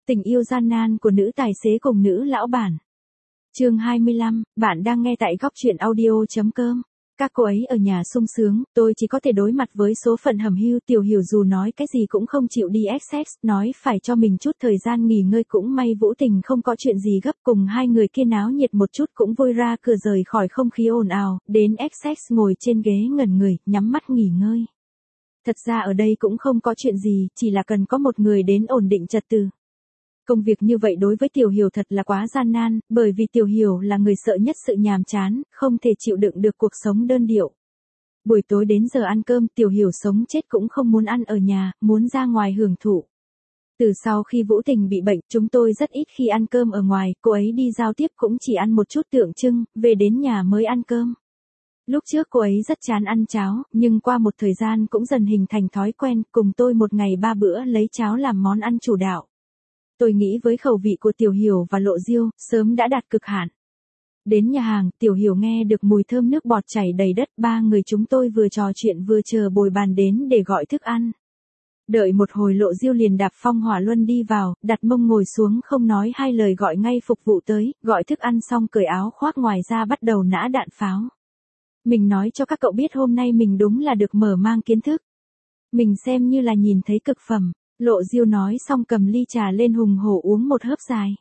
Tình yêu gian nan của nữ tài xế cùng nữ lão bản. Chương 25, bạn đang nghe tại góc truyện audio.com. Các cô ấy ở nhà sung sướng, tôi chỉ có thể đối mặt với số phận hẩm hiu. Tiểu Hiểu dù nói cái gì cũng không chịu đi XX, nói phải cho mình chút thời gian nghỉ ngơi. Cũng may Vũ Tình không có chuyện gì gấp, cùng hai người kia náo nhiệt một chút cũng vui ra cửa rời khỏi không khí ồn ào, đến XX ngồi trên ghế ngẩn người, nhắm mắt nghỉ ngơi. Thật ra ở đây cũng không có chuyện gì, chỉ là cần có một người đến ổn định trật tự. Công việc như vậy đối với Tiểu Hiểu thật là quá gian nan, bởi vì Tiểu Hiểu là người sợ nhất sự nhàm chán, không thể chịu đựng được cuộc sống đơn điệu. Buổi tối đến giờ ăn cơm, Tiểu Hiểu sống chết cũng không muốn ăn ở nhà, muốn ra ngoài hưởng thụ. Từ sau khi Vũ Tình bị bệnh, chúng tôi rất ít khi ăn cơm ở ngoài, cô ấy đi giao tiếp cũng chỉ ăn một chút tượng trưng, về đến nhà mới ăn cơm. Lúc trước cô ấy rất chán ăn cháo, nhưng qua một thời gian cũng dần hình thành thói quen, cùng tôi một ngày 3 bữa lấy cháo làm món ăn chủ đạo. Tôi nghĩ với khẩu vị của Tiểu Hiểu và Lộ Diêu, sớm đã đạt cực hạn. Đến nhà hàng, Tiểu Hiểu nghe được mùi thơm nước bọt chảy đầy đất, ba người chúng tôi vừa trò chuyện vừa chờ bồi bàn đến để gọi thức ăn. Đợi một hồi Lộ Diêu liền đạp phong hỏa luân đi vào, đặt mông ngồi xuống không nói hai lời gọi ngay phục vụ tới, gọi thức ăn xong cởi áo khoác ngoài ra bắt đầu nã đạn pháo. Mình nói cho các cậu biết hôm nay mình đúng là được mở mang kiến thức. Mình xem như là nhìn thấy cực phẩm. Lộ Diêu nói xong cầm ly trà lên hùng hổ uống một hớp dài.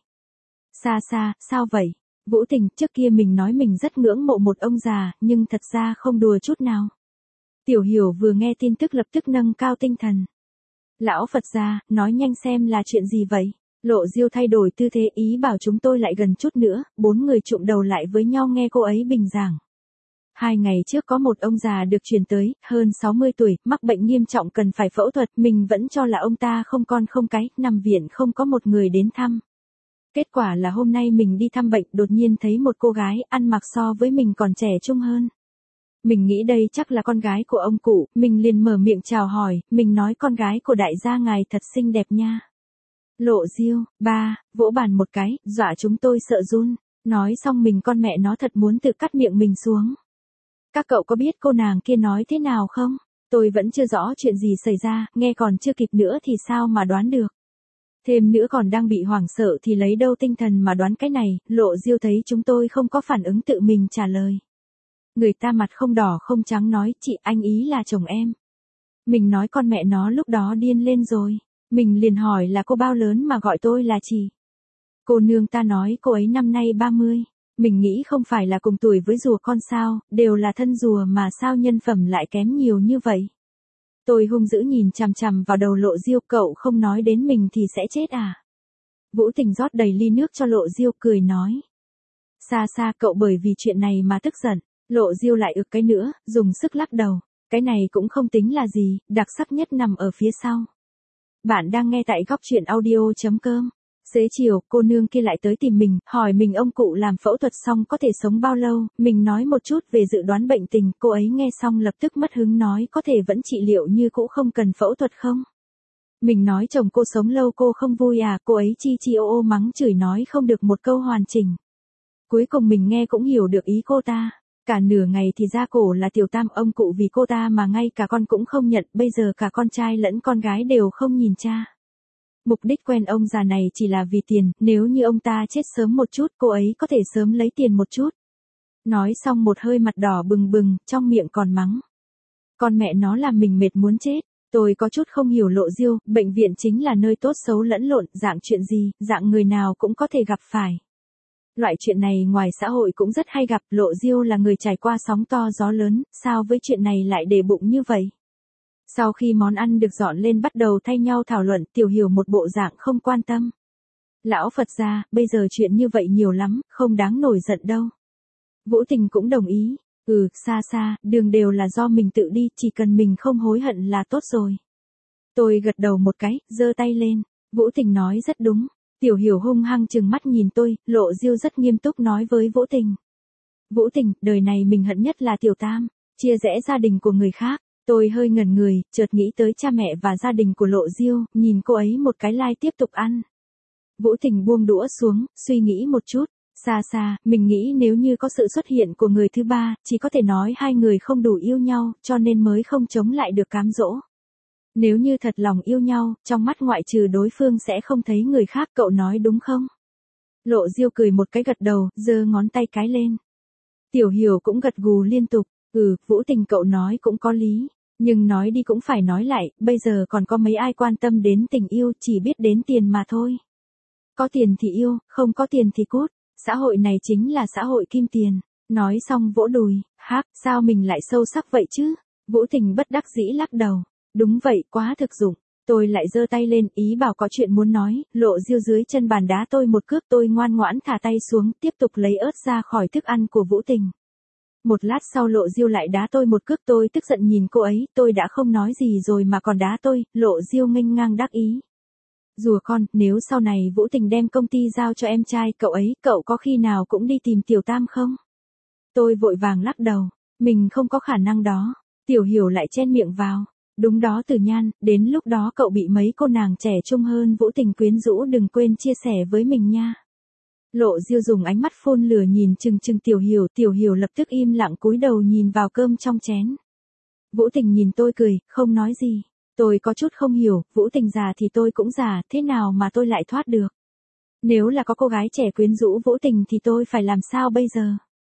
Xa xa, sao vậy? Vũ Tình, trước kia mình nói mình rất ngưỡng mộ một ông già, nhưng thật ra không đùa chút nào. Tiểu Hiểu vừa nghe tin tức lập tức nâng cao tinh thần. Lão Phật gia, nói nhanh xem là chuyện gì vậy? Lộ Diêu thay đổi tư thế ý bảo chúng tôi lại gần chút nữa, bốn người chụm đầu lại với nhau nghe cô ấy bình giảng. 2 ngày trước có một ông già được truyền tới, hơn 60 tuổi, mắc bệnh nghiêm trọng cần phải phẫu thuật, mình vẫn cho là ông ta không con không cái, nằm viện không có một người đến thăm. Kết quả là hôm nay mình đi thăm bệnh, đột nhiên thấy một cô gái, ăn mặc so với mình còn trẻ trung hơn. Mình nghĩ đây chắc là con gái của ông cụ, mình liền mở miệng chào hỏi, mình nói con gái của đại gia ngài thật xinh đẹp nha. Lộ Diêu, ba, vỗ bàn một cái, dọa chúng tôi sợ run, nói xong mình con mẹ nó thật muốn tự cắt miệng mình xuống. Các cậu có biết cô nàng kia nói thế nào không? Tôi vẫn chưa rõ chuyện gì xảy ra, nghe còn chưa kịp nữa thì sao mà đoán được. Thêm nữa còn đang bị hoảng sợ thì lấy đâu tinh thần mà đoán cái này. Lộ Diêu thấy chúng tôi không có phản ứng tự mình trả lời. Người ta mặt không đỏ không trắng nói, chị anh ý là chồng em. Mình nói con mẹ nó lúc đó điên lên rồi. Mình liền hỏi là cô bao lớn mà gọi tôi là chị. Cô nương ta nói cô ấy năm nay 30. Mình nghĩ không phải là cùng tuổi với rùa con sao, đều là thân rùa mà sao nhân phẩm lại kém nhiều như vậy. Tôi hung dữ nhìn chằm chằm vào đầu Lộ Diêu, cậu không nói đến mình thì sẽ chết à? Vũ Tình rót đầy ly nước cho Lộ Diêu cười nói. Xa xa cậu bởi vì chuyện này mà tức giận. Lộ Diêu lại ực cái nữa, dùng sức lắc đầu. Cái này cũng không tính là gì, đặc sắc nhất nằm ở phía sau. Bạn đang nghe tại góc truyện audio.com. Xế chiều, cô nương kia lại tới tìm mình, hỏi mình ông cụ làm phẫu thuật xong có thể sống bao lâu, mình nói một chút về dự đoán bệnh tình, cô ấy nghe xong lập tức mất hứng nói có thể vẫn trị liệu như cũ không cần phẫu thuật không. Mình nói chồng cô sống lâu cô không vui à, cô ấy chi chi ô ô mắng chửi nói không được một câu hoàn chỉnh. Cuối cùng mình nghe cũng hiểu được ý cô ta. Cả nửa ngày thì ra cổ là tiểu tam ông cụ vì cô ta mà ngay cả con cũng không nhận, bây giờ cả con trai lẫn con gái đều không nhìn cha. Mục đích quen ông già này chỉ là vì tiền, nếu như ông ta chết sớm một chút cô ấy có thể sớm lấy tiền một chút. Nói xong một hơi mặt đỏ bừng bừng, trong miệng còn mắng. Con mẹ nó làm mình mệt muốn chết. Tôi có chút không hiểu Lộ Diêu, bệnh viện chính là nơi tốt xấu lẫn lộn, dạng chuyện gì, dạng người nào cũng có thể gặp phải. Loại chuyện này ngoài xã hội cũng rất hay gặp, Lộ Diêu là người trải qua sóng to gió lớn, sao với chuyện này lại để bụng như vậy? Sau khi món ăn được dọn lên bắt đầu thay nhau thảo luận, Tiểu Hiểu một bộ dạng không quan tâm. Lão Phật gia, bây giờ chuyện như vậy nhiều lắm, không đáng nổi giận đâu. Vũ Tình cũng đồng ý, xa xa, đường đều là do mình tự đi, chỉ cần mình không hối hận là tốt rồi. Tôi gật đầu một cái, giơ tay lên, Vũ Tình nói rất đúng. Tiểu Hiểu hung hăng trừng mắt nhìn tôi, Lộ Diêu rất nghiêm túc nói với Vũ Tình. Vũ Tình, đời này mình hận nhất là tiểu tam, chia rẽ gia đình của người khác. Tôi hơi ngẩn người, chợt nghĩ tới cha mẹ và gia đình của Lộ Diêu, nhìn cô ấy một cái lai tiếp tục ăn. Vũ Tình buông đũa xuống, suy nghĩ một chút. Xa xa, mình nghĩ nếu như có sự xuất hiện của người thứ ba, chỉ có thể nói hai người không đủ yêu nhau, cho nên mới không chống lại được cám dỗ. Nếu như thật lòng yêu nhau, trong mắt ngoại trừ đối phương sẽ không thấy người khác, cậu nói đúng không? Lộ Diêu cười một cái gật đầu, giơ ngón tay cái lên. Tiểu Hiểu cũng gật gù liên tục, Vũ Tình cậu nói cũng có lý. Nhưng nói đi cũng phải nói lại, bây giờ còn có mấy ai quan tâm đến tình yêu, chỉ biết đến tiền mà thôi. Có tiền thì yêu, không có tiền thì cút, xã hội này chính là xã hội kim tiền. Nói xong vỗ đùi, sao mình lại sâu sắc vậy chứ? Vũ Tình bất đắc dĩ lắc đầu. Đúng vậy, quá thực dụng. Tôi lại giơ tay lên, ý bảo có chuyện muốn nói, Lộ Diêu dưới chân bàn đá tôi một cước, tôi ngoan ngoãn thả tay xuống, tiếp tục lấy ớt ra khỏi thức ăn của Vũ Tình. Một lát sau Lộ Diêu lại đá tôi một cước, tôi tức giận nhìn cô ấy, tôi đã không nói gì rồi mà còn đá tôi, Lộ Diêu nghênh ngang đắc ý. Rùa con, nếu sau này Vũ Tình đem công ty giao cho em trai cậu có khi nào cũng đi tìm Tiểu Tam không? Tôi vội vàng lắc đầu, mình không có khả năng đó. Tiểu Hiểu lại chen miệng vào. Đúng đó Tử Nhan, đến lúc đó cậu bị mấy cô nàng trẻ trung hơn Vũ Tình quyến rũ, đừng quên chia sẻ với mình nha. Lộ Diêu dùng ánh mắt phun lửa nhìn chừng Tiểu Hiểu lập tức im lặng cúi đầu nhìn vào cơm trong chén. Vũ Tình nhìn tôi cười, không nói gì. Tôi có chút không hiểu, Vũ Tình già thì tôi cũng già, thế nào mà tôi lại thoát được? Nếu là có cô gái trẻ quyến rũ Vũ Tình thì tôi phải làm sao bây giờ?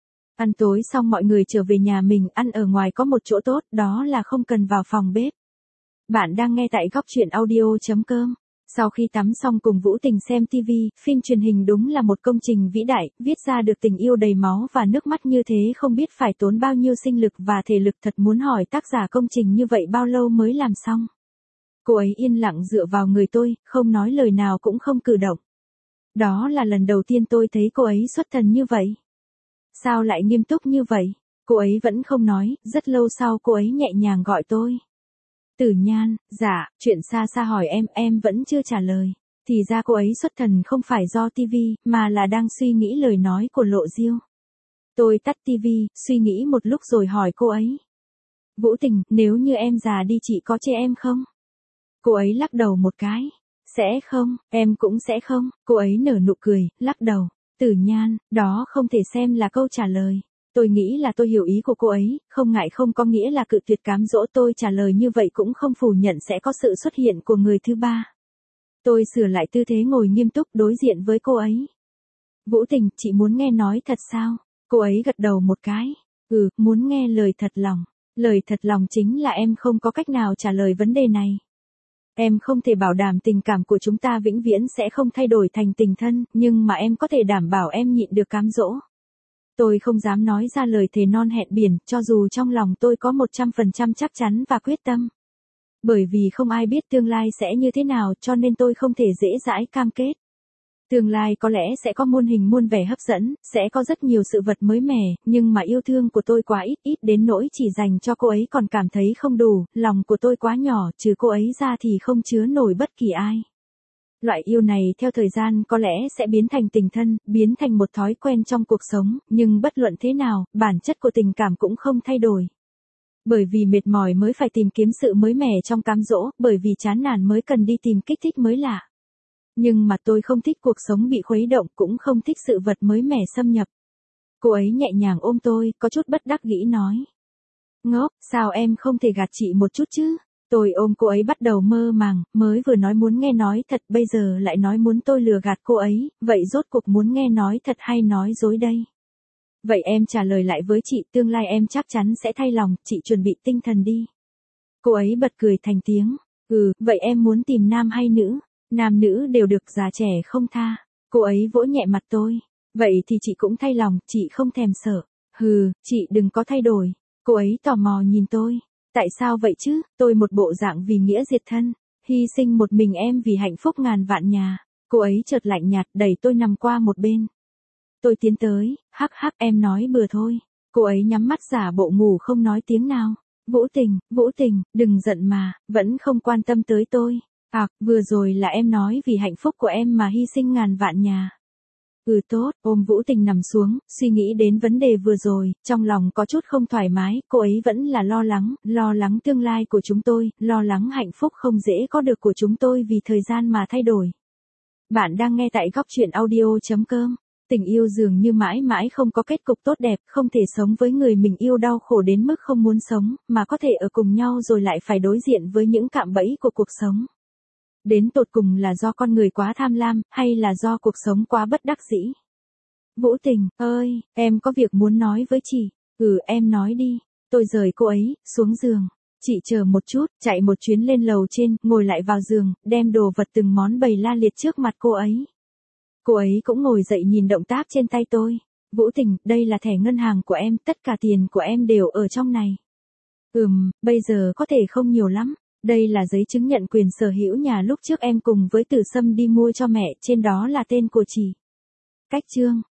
Ăn tối xong mọi người trở về nhà mình, ăn ở ngoài có một chỗ tốt, đó là không cần vào phòng bếp. Bạn đang nghe tại góc truyện audio.com. Sau khi tắm xong cùng Vũ Tình xem TV, phim truyền hình đúng là một công trình vĩ đại, viết ra được tình yêu đầy máu và nước mắt như thế không biết phải tốn bao nhiêu sinh lực và thể lực, thật muốn hỏi tác giả công trình như vậy bao lâu mới làm xong. Cô ấy yên lặng dựa vào người tôi, không nói lời nào cũng không cử động. Đó là lần đầu tiên tôi thấy cô ấy xuất thần như vậy. Sao lại nghiêm túc như vậy? Cô ấy vẫn không nói, rất lâu sau cô ấy nhẹ nhàng gọi tôi. Tử Nhan, dạ, chuyện xa xa hỏi em vẫn chưa trả lời. Thì ra cô ấy xuất thần không phải do TV, mà là đang suy nghĩ lời nói của Lộ Diêu. Tôi tắt TV, suy nghĩ một lúc rồi hỏi cô ấy. Vũ Tình, nếu như em già đi chị có chê em không? Cô ấy lắc đầu một cái. Sẽ không, em cũng sẽ không. Cô ấy nở nụ cười, lắc đầu. Tử Nhan, đó không thể xem là câu trả lời. Tôi nghĩ là tôi hiểu ý của cô ấy, không ngại không có nghĩa là cự tuyệt cám dỗ, tôi trả lời như vậy cũng không phủ nhận sẽ có sự xuất hiện của người thứ ba. Tôi sửa lại tư thế ngồi nghiêm túc đối diện với cô ấy. Vũ Tình, chị muốn nghe nói thật sao? Cô ấy gật đầu một cái. Muốn nghe lời thật lòng. Lời thật lòng chính là em không có cách nào trả lời vấn đề này. Em không thể bảo đảm tình cảm của chúng ta vĩnh viễn sẽ không thay đổi thành tình thân, nhưng mà em có thể đảm bảo em nhịn được cám dỗ. Tôi không dám nói ra lời thề non hẹn biển, cho dù trong lòng tôi có 100% chắc chắn và quyết tâm. Bởi vì không ai biết tương lai sẽ như thế nào, cho nên tôi không thể dễ dãi cam kết. Tương lai có lẽ sẽ có muôn hình muôn vẻ hấp dẫn, sẽ có rất nhiều sự vật mới mẻ, nhưng mà yêu thương của tôi quá ít đến nỗi chỉ dành cho cô ấy còn cảm thấy không đủ, lòng của tôi quá nhỏ, trừ cô ấy ra thì không chứa nổi bất kỳ ai. Loại yêu này theo thời gian có lẽ sẽ biến thành tình thân, biến thành một thói quen trong cuộc sống, nhưng bất luận thế nào, bản chất của tình cảm cũng không thay đổi. Bởi vì mệt mỏi mới phải tìm kiếm sự mới mẻ trong cám dỗ, bởi vì chán nản mới cần đi tìm kích thích mới lạ. Nhưng mà tôi không thích cuộc sống bị khuấy động, cũng không thích sự vật mới mẻ xâm nhập. Cô ấy nhẹ nhàng ôm tôi, có chút bất đắc dĩ nói. Ngốc, sao em không thể gạt chị một chút chứ? Tôi ôm cô ấy bắt đầu mơ màng, mới vừa nói muốn nghe nói thật, bây giờ lại nói muốn tôi lừa gạt cô ấy, vậy rốt cuộc muốn nghe nói thật hay nói dối đây? Vậy em trả lời lại với chị, tương lai em chắc chắn sẽ thay lòng, chị chuẩn bị tinh thần đi. Cô ấy bật cười thành tiếng. Vậy em muốn tìm nam hay nữ? Nam nữ đều được, già trẻ không tha. Cô ấy vỗ nhẹ mặt tôi. Vậy thì chị cũng thay lòng, chị không thèm sợ. Chị đừng có thay đổi. Cô ấy tò mò nhìn tôi. Tại sao vậy chứ? Tôi một bộ dạng vì nghĩa diệt thân. Hy sinh một mình em vì hạnh phúc ngàn vạn nhà. Cô ấy chợt lạnh nhạt đẩy tôi nằm qua một bên. Tôi tiến tới, em nói bừa thôi. Cô ấy nhắm mắt giả bộ ngủ không nói tiếng nào. Vũ Tình, đừng giận mà, vẫn không quan tâm tới tôi. Vừa rồi là em nói vì hạnh phúc của em mà hy sinh ngàn vạn nhà. Tốt, ôm Vũ Tình nằm xuống, suy nghĩ đến vấn đề vừa rồi, trong lòng có chút không thoải mái, cô ấy vẫn là lo lắng tương lai của chúng tôi, lo lắng hạnh phúc không dễ có được của chúng tôi vì thời gian mà thay đổi. Bạn đang nghe tại góc truyện audio.com. Tình yêu dường như mãi mãi không có kết cục tốt đẹp, không thể sống với người mình yêu đau khổ đến mức không muốn sống, mà có thể ở cùng nhau rồi lại phải đối diện với những cạm bẫy của cuộc sống. Đến tột cùng là do con người quá tham lam, hay là do cuộc sống quá bất đắc dĩ? Vũ Tình, ơi, em có việc muốn nói với chị. Em nói đi. Tôi rời cô ấy, xuống giường. Chị chờ một chút, chạy một chuyến lên lầu trên, ngồi lại vào giường, đem đồ vật từng món bày la liệt trước mặt cô ấy. Cô ấy cũng ngồi dậy nhìn động tác trên tay tôi. Vũ Tình, đây là thẻ ngân hàng của em, tất cả tiền của em đều ở trong này. Bây giờ có thể không nhiều lắm. Đây là giấy chứng nhận quyền sở hữu nhà lúc trước em cùng với Tử Sâm đi mua cho mẹ, trên đó là tên của chị. Cách chương.